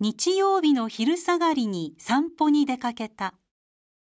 日曜日の昼下がりに散歩に出かけた。